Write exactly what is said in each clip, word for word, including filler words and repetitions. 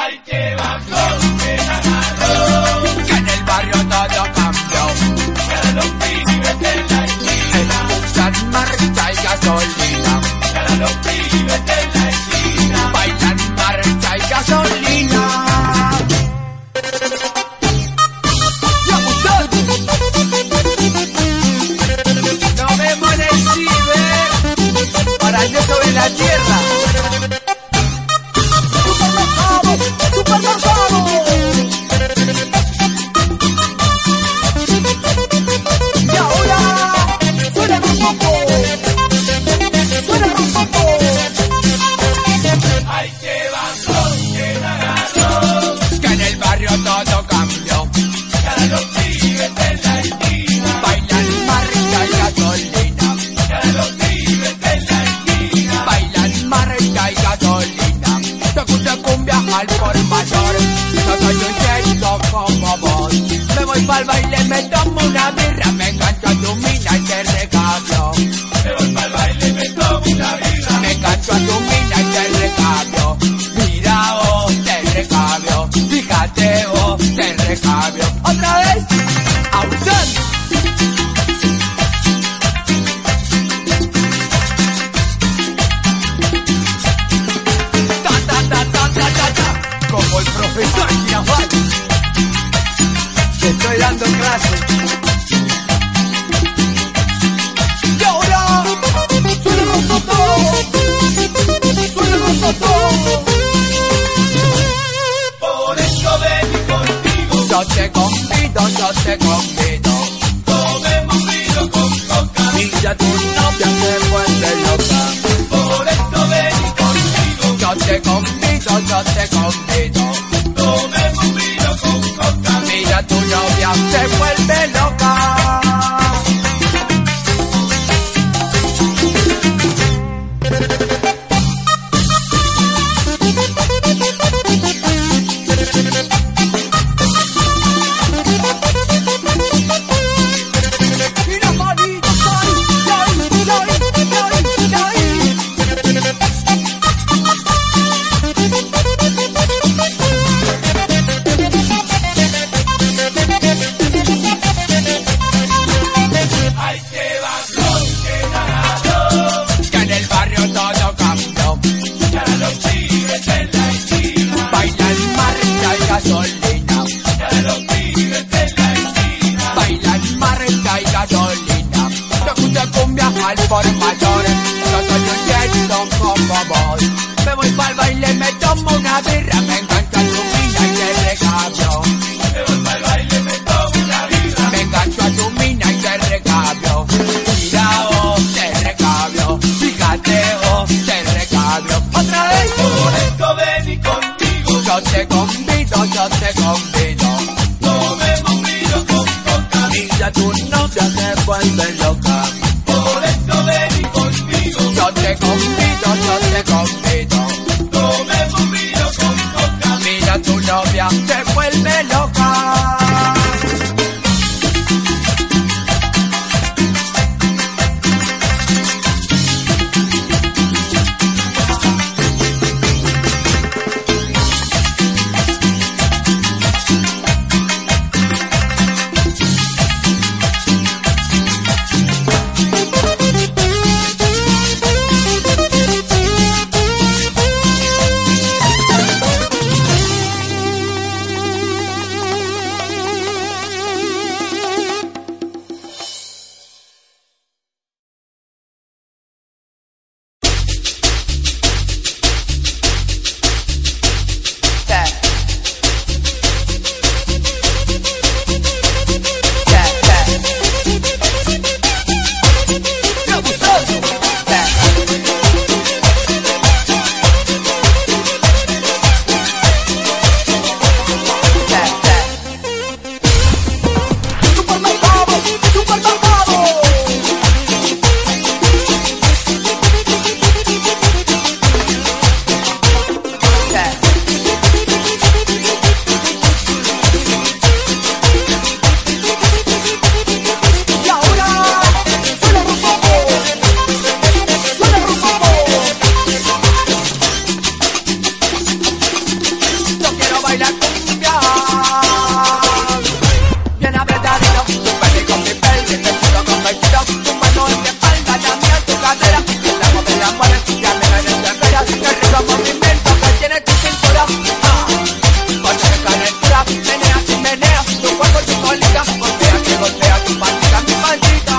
Ay, qué bajón que la agarró. Que en el barrio todo cambió. Que ahora los pibes de la esquina usan marcha y gasolina. Que ahora los pibes de la esquina bailan marcha y gasolina. ¡Ya, muchachos! Nos vemos en el ciber para yo sobre la tierra. ¡Supermercado! ¡Supermercado! Y ahora suena el rompopo. Suena el rompopo. Ay, qué bajón que la agarró. Que en el barrio todo cambió. Que ahora los pibes de la esquina Bailan marcha y gasolina. Que ahora los pibes de la esquina Bailan marcha y gasolina. Te gusta cumbia al por mayor. Yo soy un chico como vos. Me voy pa'l baile, me tomo una birra, me engancho a tu mina y te recambio. Me voy pa'l baile, me tomo una birra. Me engancho a tu mina y te recambio. Mira vos, te recambio. Fíjate vos, te recambio. Otra vez, ausente. Ta ta ta ta ta ta ta. Como el profesor Girafal. Te estoy dando clases. Y ahora suena el rocoto. Suena el rocoto. Por eso ven contigo. Yo te convido, yo te convido. Tomemos vino con coca. Mira tu novia se vuelve loca. Por eso ven contigo. Yo te convido, yo te convido. Tomemos vino con coca. Mira tu novia se vuelve loca. Mira manito, ay, ay, ay, ay, Ay, qué bajón que la agarró. que en el barrio todo cambió. Que ahora los pibes de la esquina Bailan marcha y gasolina. Que ahora los pibes de la esquina Bailan marcha y gasolina. Te gusta cumbia al por mayor. Yo soy un chico como vos. Me voy pa'l baile, me tomo una birra, me engancho a tu mina y te recambio. Me voy pa'l baile, me tomo una birra. Me engancho a tu mina y te recambio. Mira vos, te recambio. Fíjate vos, te recambio. Otra vez. Por esto ven contigo. Yo te convido, yo te convido. Tomemos vino con coca. Mira tu novia se vuelve loca. Por esto ven contigo. Yo te convido, yo te convido. Tomemos vino con coca. Mira tu novia se vuelve loca. baila cumbia. Bien apretadito, tu peli con mi peli, te chulo con vestido, tu mano en mi espalda, también tu cadera. La mueve, la mueve, ya me la desespera. Qué rico movimiento que tiene tu cintura. Ah, con esa calentura, menea, si menea, tu cuerpo y tu colita, golpea que golpea tu patita, mi patita.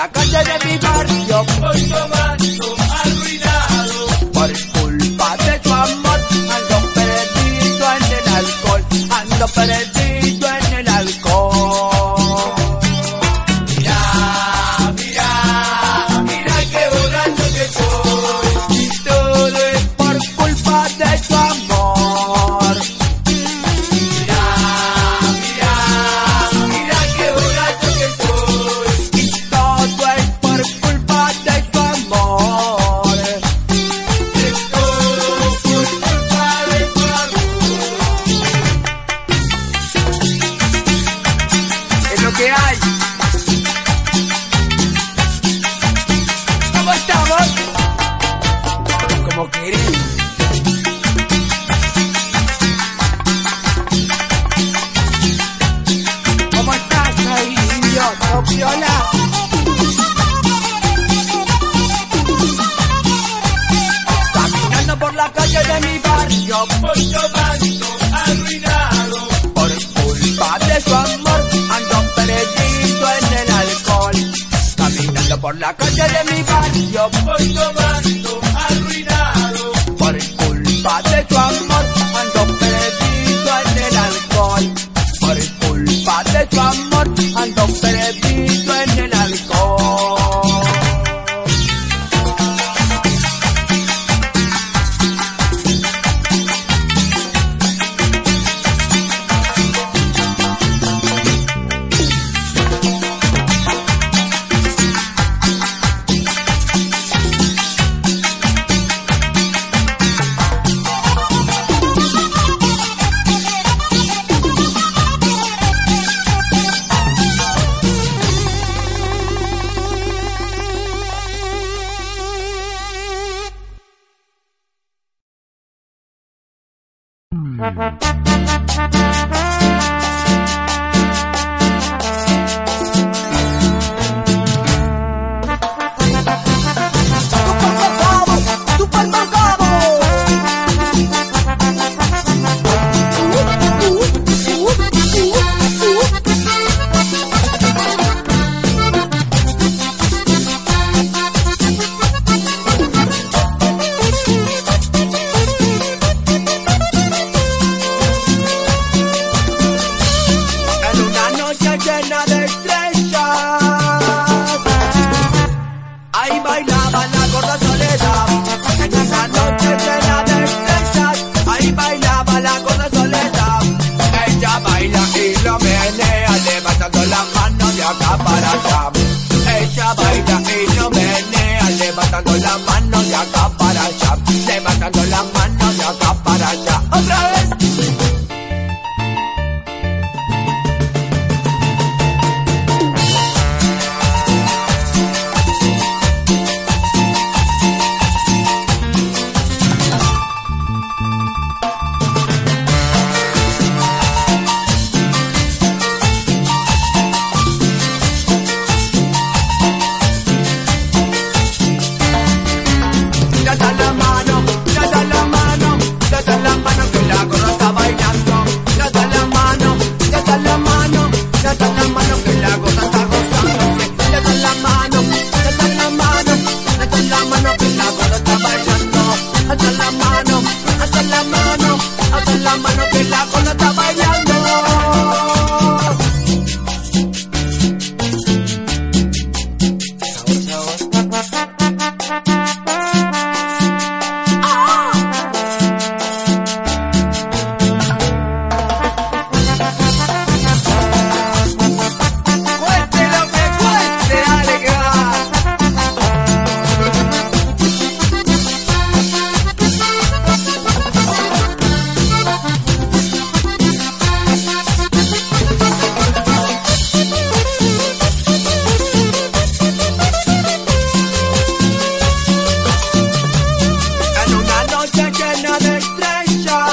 la calle de mi barrio. Voy tomando arruinado. Por culpa de tu amor, ando perdido en el alcohol. Ando perdido en el alcohol. Mira, mira, mira qué borracho que soy. Y todo es por culpa de tu amor. Mira, mira, mira qué borracho que soy. Y todo es por culpa de tu amor. Es todo por culpa de tu amor. Es lo que hay. ¿Cómo estamos? Como querés. ¿Cómo estás ahí, idiota, piola? Caminando por la calle de mi barrio, Voy tomando arruinado. por culpa de su amor, ando perdido en el alcohol. Caminando por la calle de mi barrio, Voy tomando arruinado. por culpa de tu amor, ando perdido en el alcohol. Por culpa de tu amor, ando perdido en el alcohol. En una noche llena de estrellas, ahí bailaba la gorda Soledad. En una noche llena de estrellas, ahí bailaba la gorda Soledad. Ella baila y lo menea, levantando las manos de acá para allá. Ella baila y lo menea, levantando las manos de acá para allá. Levantando las manos de acá para allá. ¡Otra vez! Ya está la mano, ya está la mano, ya está la mano que la gorda está bailando. Ya está la mano, ya está la mano, ya está la mano que la gorda está gozando. Ya está la mano, ya está la mano, ya está la mano que la gorda está bailando. Ya está la mano, ya está la mano, ya está la mano que la gorda está bailando. Sabor, sabor. Cueste lo que cueste, alegrar. En una noche llena de estrellas,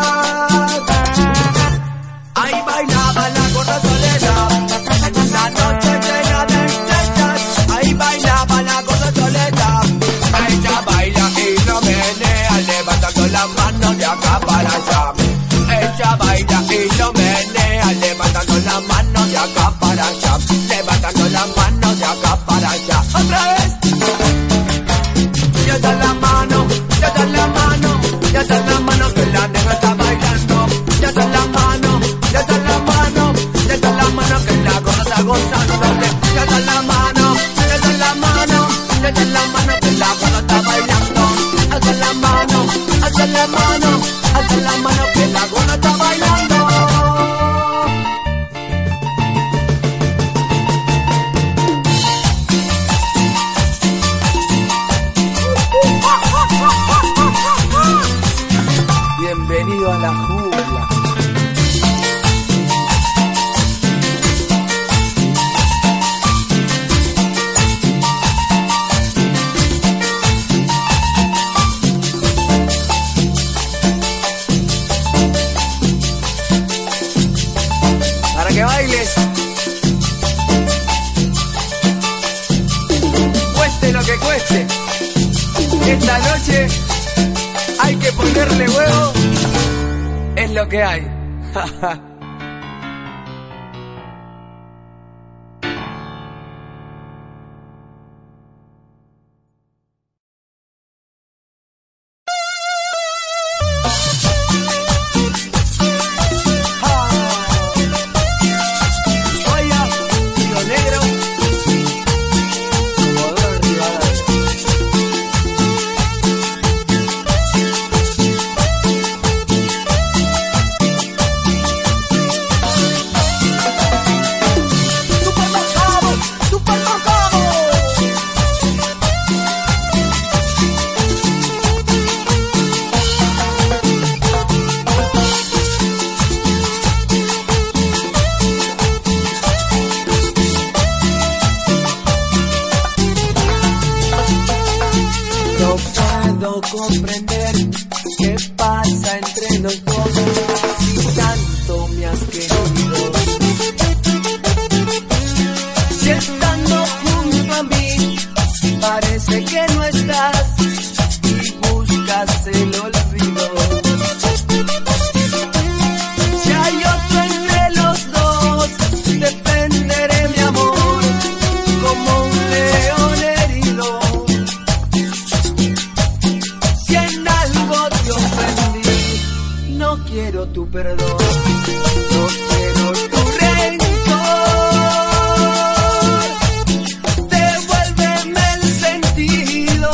ahí bailaba la gorda Soledad. En una noche llena de estrellas, ahí bailaba la gorda Soledad. Ella baila y lo menea, levantando las manos de acá para allá. Ella baila y lo menea, levantando las manos de acá para allá. Levantando las manos de acá para allá. cueste. Esta noche hay que ponerle huevo, es lo que hay. Comprender qué pasa entre los dos, si tanto me has querido. Si estando junto a mí parece que no estás y buscas el olvido. Si hay otro entre los dos, defenderé mi amor como un león herido. No quiero tu perdón, no quiero tu rencor. Devuélveme el sentido.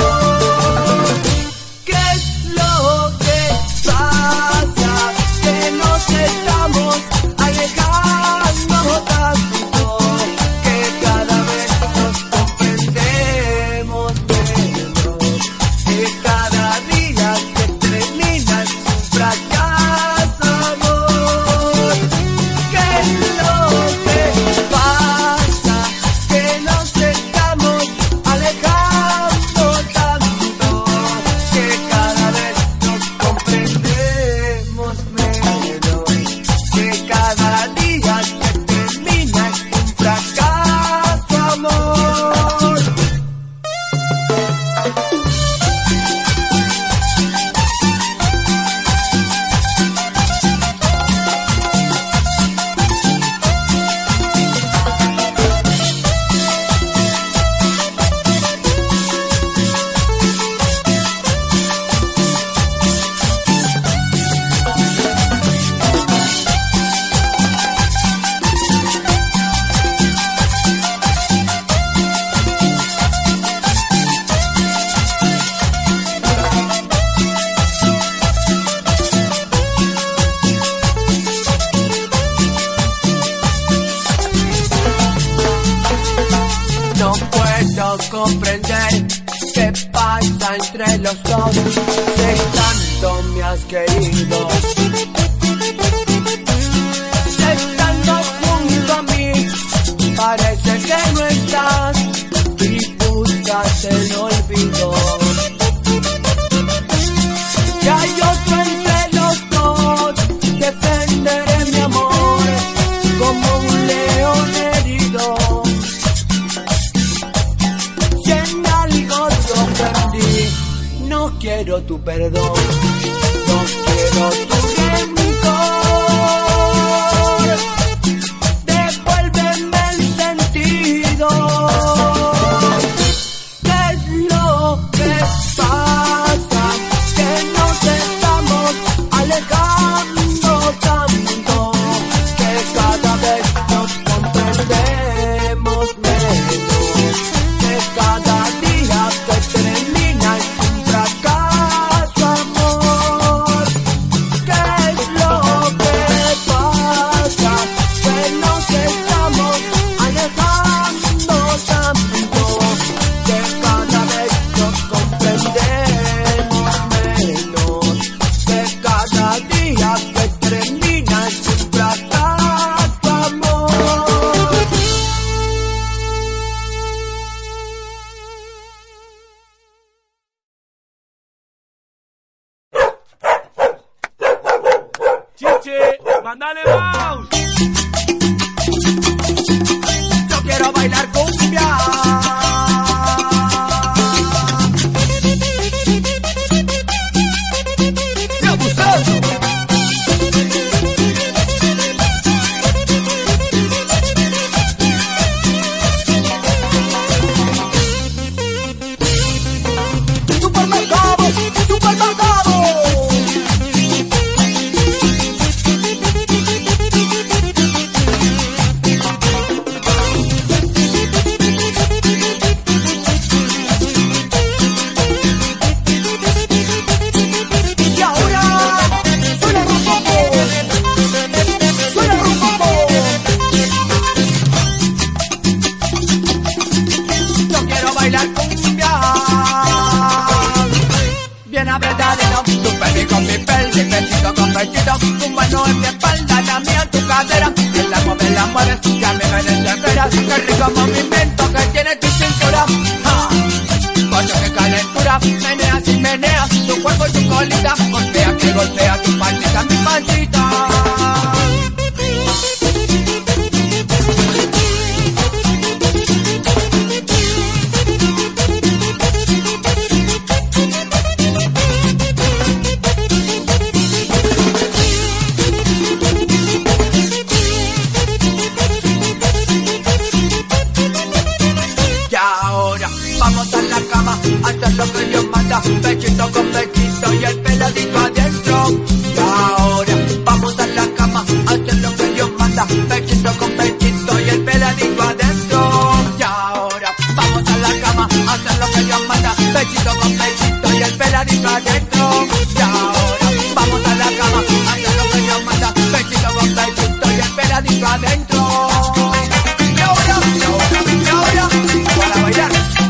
¿Qué es lo que pasa? Que nos estamos alejando tanto, que cada vez nos comprendemos menos, que cada día que termina fracaso, amor. ¿Qué es lo que pasa? Que nos estamos alejando tanto, que cada vez nos comprendemos menos, que cada día que termina es un fracaso, amor. No puedo comprender qué pasa entre los dos, que tanto me has querido. Estando junto a mí, parece que no estás y buscas el olvido. Si hay otro entre los dos, defenderé mi amor como un león herido. No quiero tu perdón, no quiero tu rencor. Devuélveme el sentido. ¿Qué es lo que pasa? Que nos estamos alejando tanto, que cada vez nos comprendemos menos, que cada día que termina es un fracaso, amor. ¿Qué es lo que pasa? Que nos estamos alejando tanto, que cada vez nos comprendemos menos, que cada día que termina es un fracaso, amor. Chiche, mandale mouse. Yo quiero bailar cumbia. mano en mi espalda, la mía en tu cadera. Que la mueves, la mueves, ya me ven en desespera. Qué rico movimiento que tiene tu cintura. ¡Ja! Coño, qué calentura, meneas y meneas tu cuerpo y tu colita. Golpea que golpea tu panchita, mi panchita. Hacer lo que Dios manda, pechito con pechito y el peladito adentro. Y ahora vamos a la cama, hacer lo que Dios manda, pechito con pechito y el peladito adentro. Y ahora vamos a la cama, hacer lo que Dios manda, pechito con pechito y el peladito adentro. Y ahora vamos a la cama, hacer lo que Dios manda, pechito con pechito y el peladito adentro. Y ahora, y ahora, y ahora, para bailar.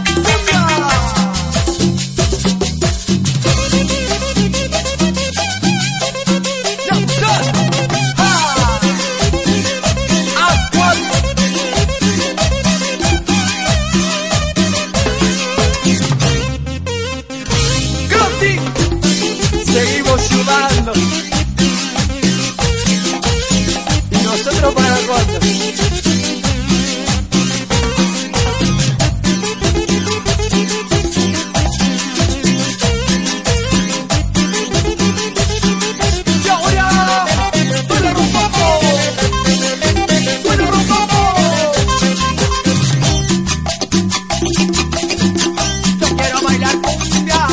Seguimos sudando. ¿Y nosotros para cuándo? Y ahora, suena rompopo, suena rompopo. Yo quiero bailar cumbia.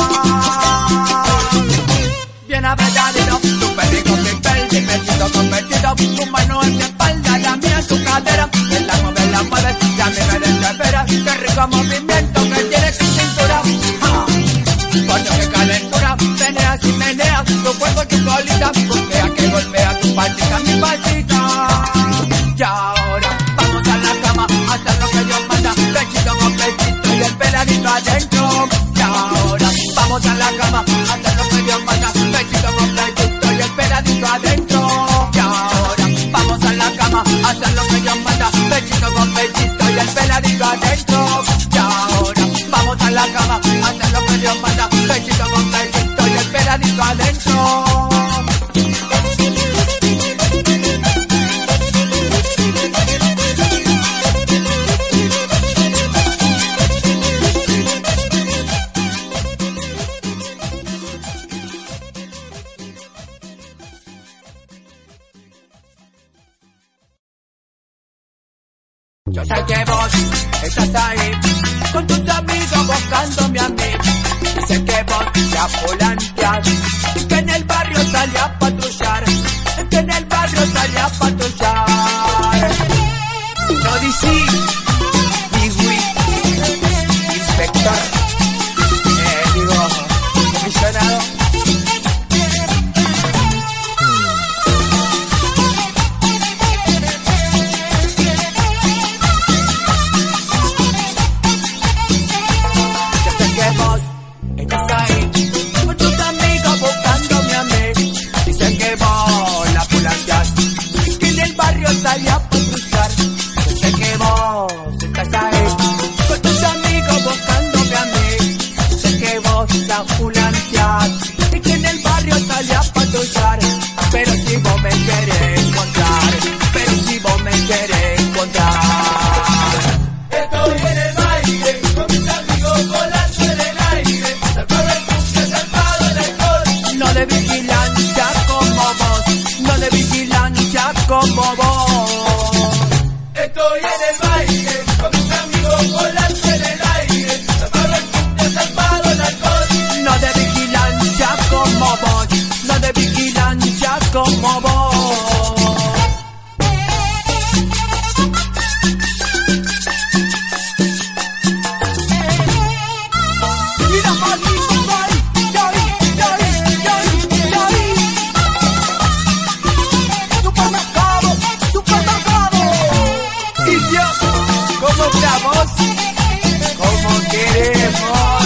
Bien apretadito, súper rico, súper bien, pechito con pechito. Tu mano en mi espalda, la mía en tu cadera. Que la mueves, la mueves, ya me ven en desespera. Qué rico movimiento que tiene tu cintura. ¡Ja! Coño, qué calentura, meneas y meneas tu cuerpo y tu colita. Golpea que golpea tu panchita, mi panchita. Y ahora vamos a la cama, a hacer lo que Dios manda, pechito con pechito y el peladito adentro. Y ahora vamos a la cama, a hacer lo que Dios manda, pechito con pechito y el peladito adentro. Y ahora vamos a la cama, a hacer lo que Dios manda, pechito con pechito y el peladito adentro. Y ahora vamos a la cama, a hacer lo que Dios manda, pechito con pechito y el peladito adentro. Yo sé que vos estás ahí con tus amigos buscándome a mí. Y sé que vos te apolanteas, que en el barrio salí a patrullar, que en el barrio salí a patrullar. No dicí, Bigui, inspector, eh, digo, comisionado. Salí a patrullar, yo sé que vos estás ahí con tus amigos buscándome a mí. Yo sé que vos te apulanteás y que en el barrio salí a patrullar. Pero si vos me querés encontrar, pero si vos me querés encontrar. Estoy en el baile con mis amigos volando en el aire, salpado el cumbia, salpado el alcohol. No de vigilancia como vos, no de vigilancia como vos. Estoy en el baile con mis amigos volando en el aire, salpado el cumbia, salpado el alcohol. No de vigilancia como vos, no de vigilancia como vos. Mira, maldito, soy, yo, yo, yo, yo, supermercado, supermercado. Y yo, ¿cómo estamos? ¿Cómo queremos?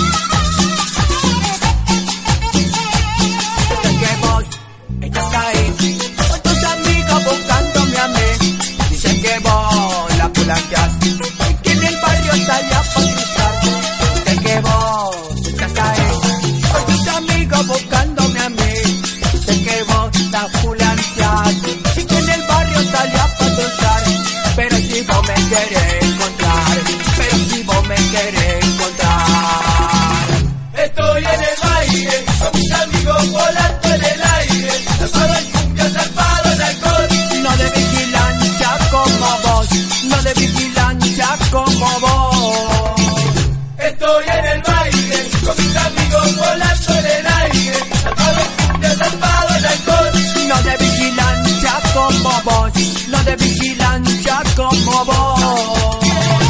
Yo sé que vos estás ahí querés encontrar, pero si vos me querés encontrar. Estoy en el baile, con mis amigos volando en el aire, zarpado en cumbia, zarpado en alcohol. No de vigilancia como vos, no de vigilancia como vos. Estoy en el baile, con mis amigos volando en el aire, zarpado en cumbia, zarpado en alcohol. No de vigilancia como vos, no de vigilancia como vos.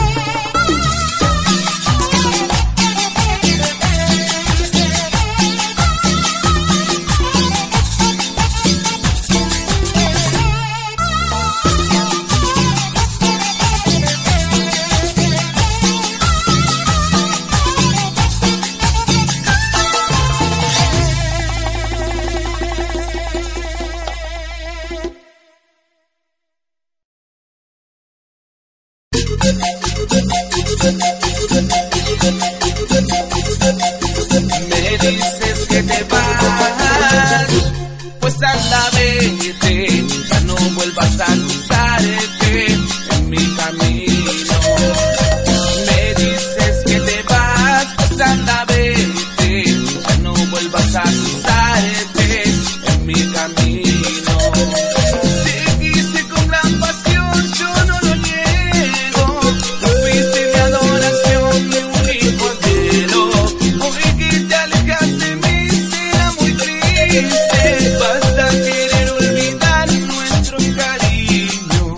Me dices que te vas, pues anda vete, ya no vuelvas a cruzarte en mi camino. Me dices que te vas, pues anda vete, ya no vuelvas a cruzarte en mi camino. Te quise con gran pasión, yo no lo niego, tú fuiste mi adoración, mi único anhelo. Hoy que te alejas de mí será muy triste, vas a querer olvidar nuestro cariño.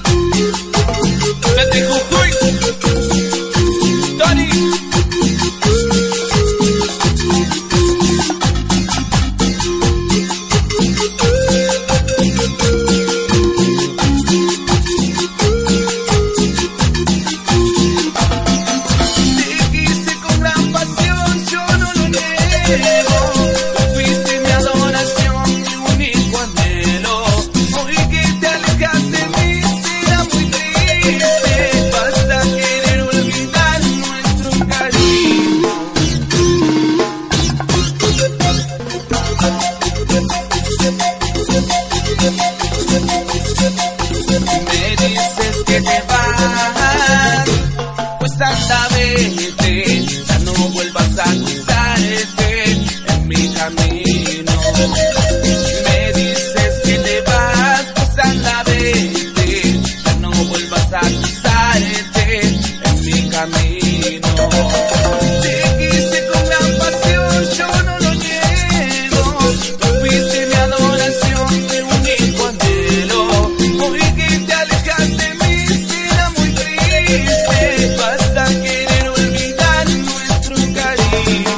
Vete Jujuy, Tony. Te quise con gran pasión, yo no lo niego. Tú fuiste mi adoración, mi único anhelo. Hoy que te alejas de mí será muy triste, vas a querer olvidar nuestro cariño. Me dices que te vas, pues anda vete, ya no vuelvas a cruzarte en mi camino. Me dices que te vas, pues anda vete, ya no vuelvas a cruzarte en mi camino. Te quise con gran pasión, yo no lo niego, tú fuiste mi adoración, mi único anhelo. Hoy que te alejas de mí será muy triste, vas a querer olvidar nuestro cariño.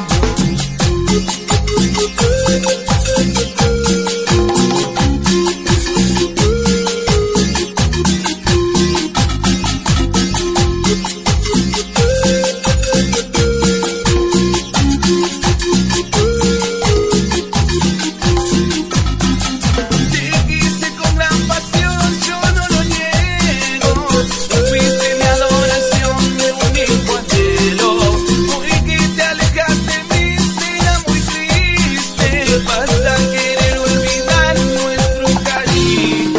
Te quise con gran pasión, yo no lo niego, tú fuiste mi adoración, mi único anhelo. Hoy que te alejas de mí será muy triste, vas a querer olvidar nuestro cariño.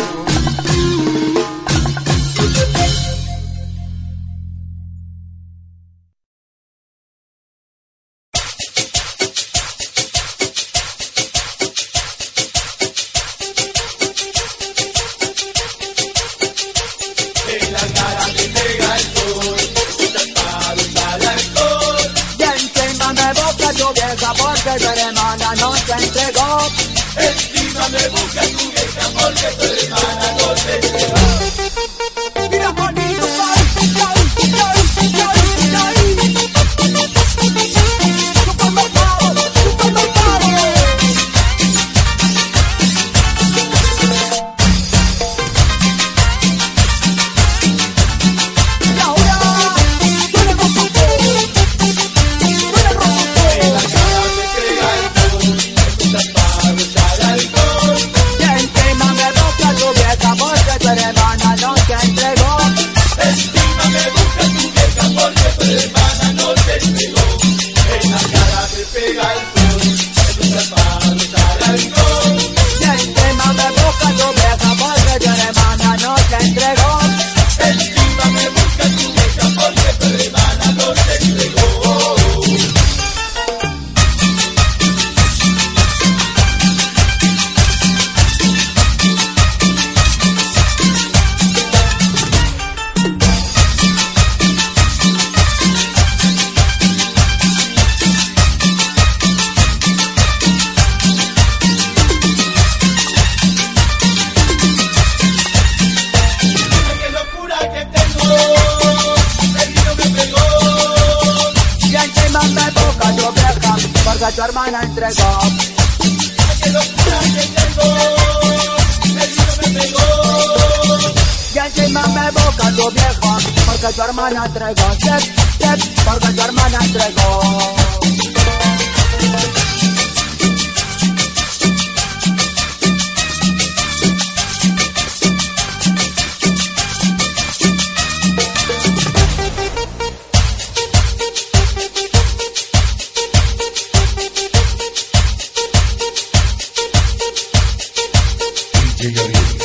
En la cara te pega el sol, zarpado en alcohol. Y encima me busca tu vieja porque tu hermana no te entregó. Encima me busca tu vieja porque tu hermana no te entregó. Mira bonito, ay, ay, ay, ay, ay. Supermercado, supermercado. Y ahora, suena el rococo, suena el rococo. En la cara te pega el sol, zarpado en alcohol. Y tu hermana entregó. ¡Qué locura que tengo! El vino me pegó. Y encima me boca tu viejo, porque tu hermana entregó. Yep, yep, porque tu hermana entregó. D J Ariel.